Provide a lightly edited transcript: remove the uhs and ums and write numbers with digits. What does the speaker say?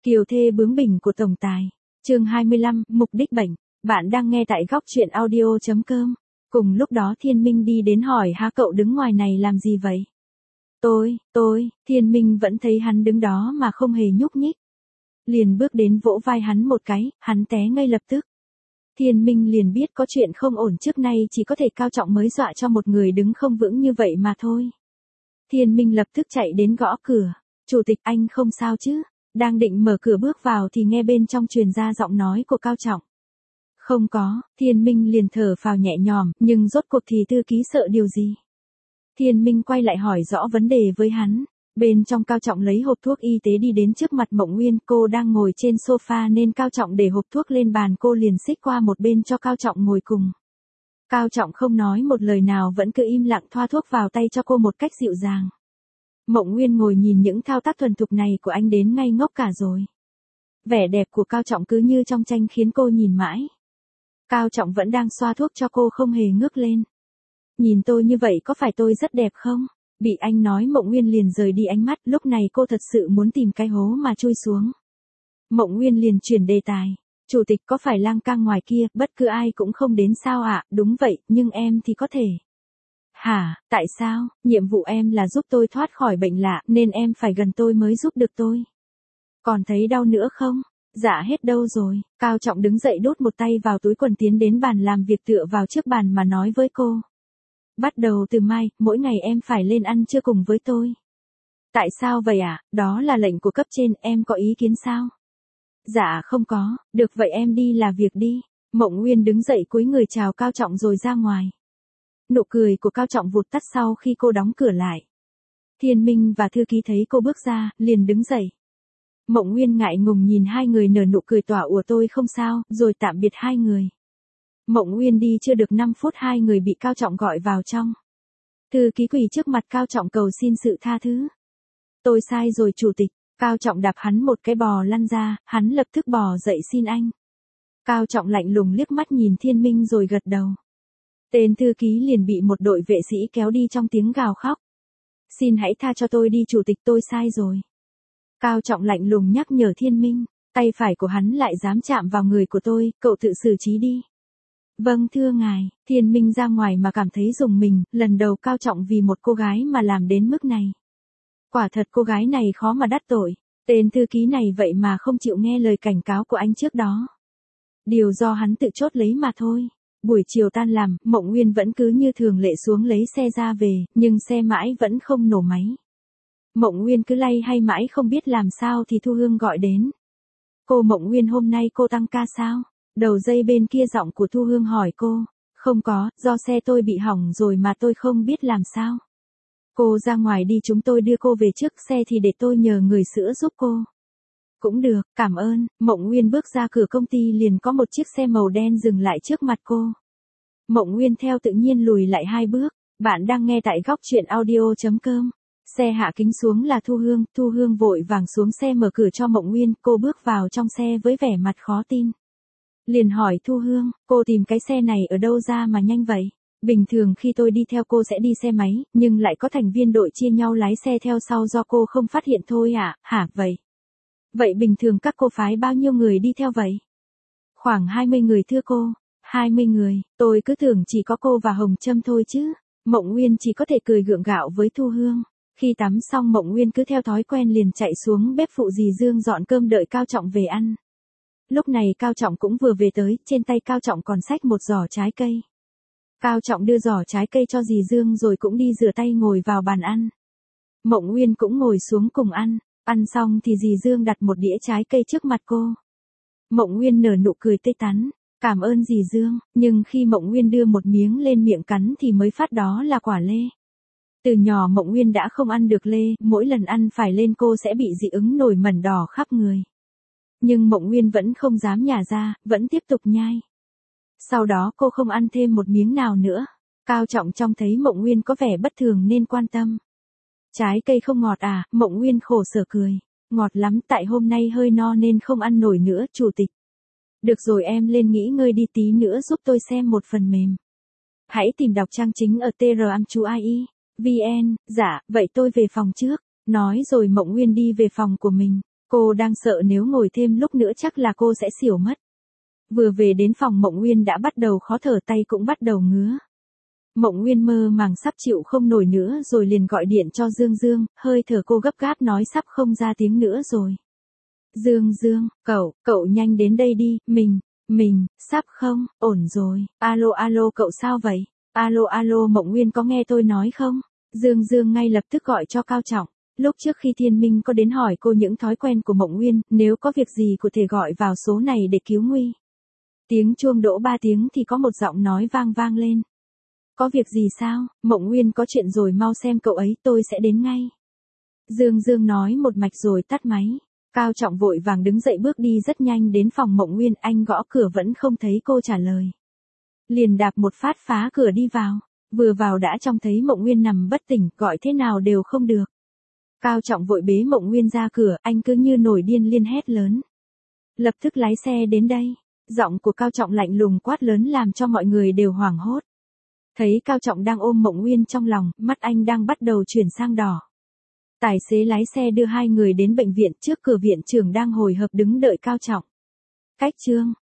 Kiều thê bướng bỉnh của tổng tài. Chương 25, mục đích bệnh. Bạn đang nghe tại góc truyện audio.com. Cùng lúc đó Thiên Minh đi đến hỏi cậu đứng ngoài này làm gì vậy? Thiên Minh vẫn thấy hắn đứng đó mà không hề nhúc nhích. Liền bước đến vỗ vai hắn một cái, hắn té ngay lập tức. Thiên Minh liền biết có chuyện không ổn, trước nay chỉ có thể Cao Trọng mới dọa cho một người đứng không vững như vậy mà thôi. Thiên Minh lập tức chạy đến gõ cửa. Chủ tịch, anh không sao chứ? Đang định mở cửa bước vào thì nghe bên trong truyền ra giọng nói của Cao Trọng. Không có, Thiên Minh liền thở phào nhẹ nhõm, nhưng rốt cuộc thì thư ký sợ điều gì? Thiên Minh quay lại hỏi rõ vấn đề với hắn. Bên trong Cao Trọng lấy hộp thuốc y tế đi đến trước mặt Mộng Nguyên, cô đang ngồi trên sofa nên Cao Trọng để hộp thuốc lên bàn, cô liền xích qua một bên cho Cao Trọng ngồi cùng. Cao Trọng không nói một lời nào, vẫn cứ im lặng thoa thuốc vào tay cho cô một cách dịu dàng. Mộng Nguyên ngồi nhìn những thao tác thuần thục này của anh đến ngây ngốc cả rồi. Vẻ đẹp của Cao Trọng cứ như trong tranh khiến cô nhìn mãi. Cao Trọng vẫn đang xoa thuốc cho cô không hề ngước lên. Nhìn tôi như vậy có phải tôi rất đẹp không? Bị anh nói Mộng Nguyên liền rời đi ánh mắt, lúc này cô thật sự muốn tìm cái hố mà chui xuống. Mộng Nguyên liền chuyển đề tài. Chủ tịch có phải lang cang ngoài kia, bất cứ ai cũng không đến sao ạ? Đúng vậy, nhưng em thì có thể. Hả, tại sao? Nhiệm vụ em là giúp tôi thoát khỏi bệnh lạ, nên em phải gần tôi mới giúp được tôi. Còn thấy đau nữa không? Dạ hết đâu rồi. Cao Trọng đứng dậy đút một tay vào túi quần tiến đến bàn làm việc tựa vào trước bàn mà nói với cô. Bắt đầu từ mai, mỗi ngày em phải lên ăn trưa cùng với tôi. Tại sao vậy ạ? Đó là lệnh của cấp trên, em có ý kiến sao? Dạ không có, được vậy em đi làm việc đi. Mộng Nguyên đứng dậy cúi người chào Cao Trọng rồi ra ngoài. Nụ cười của Cao Trọng vụt tắt sau khi cô đóng cửa lại. Thiên Minh và thư ký thấy cô bước ra, liền đứng dậy. Mộng Nguyên ngại ngùng nhìn hai người nở nụ cười tỏa ủa tôi không sao, rồi tạm biệt hai người. Mộng Nguyên đi chưa được 5 phút hai người bị Cao Trọng gọi vào trong. Thư ký quỳ trước mặt Cao Trọng cầu xin sự tha thứ. Tôi sai rồi chủ tịch. Cao Trọng đạp hắn một cái bò lăn ra, hắn lập tức bò dậy xin anh. Cao Trọng lạnh lùng liếc mắt nhìn Thiên Minh rồi gật đầu. Tên thư ký liền bị một đội vệ sĩ kéo đi trong tiếng gào khóc. Xin hãy tha cho tôi đi chủ tịch, tôi sai rồi. Cao Trọng lạnh lùng nhắc nhở Thiên Minh, tay phải của hắn lại dám chạm vào người của tôi, cậu tự xử trí đi. Vâng thưa ngài. Thiên Minh ra ngoài mà cảm thấy rùng mình, lần đầu Cao Trọng vì một cô gái mà làm đến mức này. Quả thật cô gái này khó mà đắc tội, tên thư ký này vậy mà không chịu nghe lời cảnh cáo của anh trước đó. Điều do hắn tự chốt lấy mà thôi. Buổi chiều tan làm, Mộng Nguyên vẫn cứ như thường lệ xuống lấy xe ra về, nhưng xe mãi vẫn không nổ máy. Mộng Nguyên cứ lay hay mãi không biết làm sao thì Thu Hương gọi đến. Cô Mộng Nguyên hôm nay cô tăng ca sao? Đầu dây bên kia giọng của Thu Hương hỏi cô. Không có, do xe tôi bị hỏng rồi mà tôi không biết làm sao. Cô ra ngoài đi, chúng tôi đưa cô về trước xe thì để tôi nhờ người sữa giúp cô. Cũng được, cảm ơn. Mộng Nguyên bước ra cửa công ty liền có một chiếc xe màu đen dừng lại trước mặt cô. Mộng Nguyên theo tự nhiên lùi lại 2 bước. Bạn đang nghe tại góc truyện audio.com. Xe hạ kính xuống là Thu Hương vội vàng xuống xe mở cửa cho Mộng Nguyên, cô bước vào trong xe với vẻ mặt khó tin. Liền hỏi Thu Hương, cô tìm cái xe này ở đâu ra mà nhanh vậy? Bình thường khi tôi đi theo cô sẽ đi xe máy, nhưng lại có thành viên đội chia nhau lái xe theo sau do cô không phát hiện thôi ạ, hả vậy? Vậy bình thường các cô phái bao nhiêu người đi theo vậy? Khoảng 20 người thưa cô. 20 người, tôi cứ tưởng chỉ có cô và Hồng Trâm thôi chứ. Mộng Nguyên chỉ có thể cười gượng gạo với Thu Hương. Khi tắm xong Mộng Nguyên cứ theo thói quen liền chạy xuống bếp phụ dì Dương dọn cơm đợi Cao Trọng về ăn. Lúc này Cao Trọng cũng vừa về tới, trên tay Cao Trọng còn xách một giỏ trái cây. Cao Trọng đưa giỏ trái cây cho dì Dương rồi cũng đi rửa tay ngồi vào bàn ăn. Mộng Nguyên cũng ngồi xuống cùng ăn. Ăn xong thì dì Dương đặt một đĩa trái cây trước mặt cô. Mộng Nguyên nở nụ cười tươi tắn. Cảm ơn dì Dương, nhưng khi Mộng Nguyên đưa một miếng lên miệng cắn thì mới phát đó là quả lê. Từ nhỏ Mộng Nguyên đã không ăn được lê, mỗi lần ăn phải lên cô sẽ bị dị ứng nổi mẩn đỏ khắp người. Nhưng Mộng Nguyên vẫn không dám nhả ra, vẫn tiếp tục nhai. Sau đó cô không ăn thêm một miếng nào nữa. Cao Trọng trông thấy Mộng Nguyên có vẻ bất thường nên quan tâm. Trái cây không ngọt à? Mộng Nguyên khổ sở cười. Ngọt lắm, tại hôm nay hơi no nên không ăn nổi nữa, chủ tịch. Được rồi, em lên nghỉ ngơi đi, tí nữa giúp tôi xem một phần mềm. Hãy tìm đọc trang chính ở tramchuai. VN, dạ, vậy tôi về phòng trước. Nói rồi Mộng Nguyên đi về phòng của mình. Cô đang sợ nếu ngồi thêm lúc nữa chắc là cô sẽ xỉu mất. Vừa về đến phòng Mộng Nguyên đã bắt đầu khó thở, tay cũng bắt đầu ngứa. Mộng Nguyên mơ màng sắp chịu không nổi nữa rồi liền gọi điện cho Dương Dương, hơi thở cô gấp gáp nói sắp không ra tiếng nữa rồi. Dương Dương, cậu nhanh đến đây đi, mình, sắp không, ổn rồi. Alo cậu sao vậy? Alo Mộng Nguyên có nghe tôi nói không? Dương Dương ngay lập tức gọi cho Cao Trọng. Lúc trước khi Thiên Minh có đến hỏi cô những thói quen của Mộng Nguyên, nếu có việc gì có thể gọi vào số này để cứu nguy. Tiếng chuông đỗ 3 tiếng thì có một giọng nói vang lên. Có việc gì sao? Mộng Nguyên có chuyện rồi, mau xem cậu ấy, tôi sẽ đến ngay. Dương Dương nói một mạch rồi tắt máy. Cao Trọng vội vàng đứng dậy bước đi rất nhanh đến phòng Mộng Nguyên, anh gõ cửa vẫn không thấy cô trả lời. Liền đạp một phát phá cửa đi vào. Vừa vào đã trông thấy Mộng Nguyên nằm bất tỉnh, gọi thế nào đều không được. Cao Trọng vội bế Mộng Nguyên ra cửa, anh cứ như nổi điên liên hét lớn. Lập tức lái xe đến đây. Giọng của Cao Trọng lạnh lùng quát lớn làm cho mọi người đều hoảng hốt. Thấy Cao Trọng đang ôm Mộng Nguyên trong lòng, mắt anh đang bắt đầu chuyển sang đỏ. Tài xế lái xe đưa hai người đến bệnh viện, trước cửa viện trưởng đang hồi hộp đứng đợi Cao Trọng. Cách chương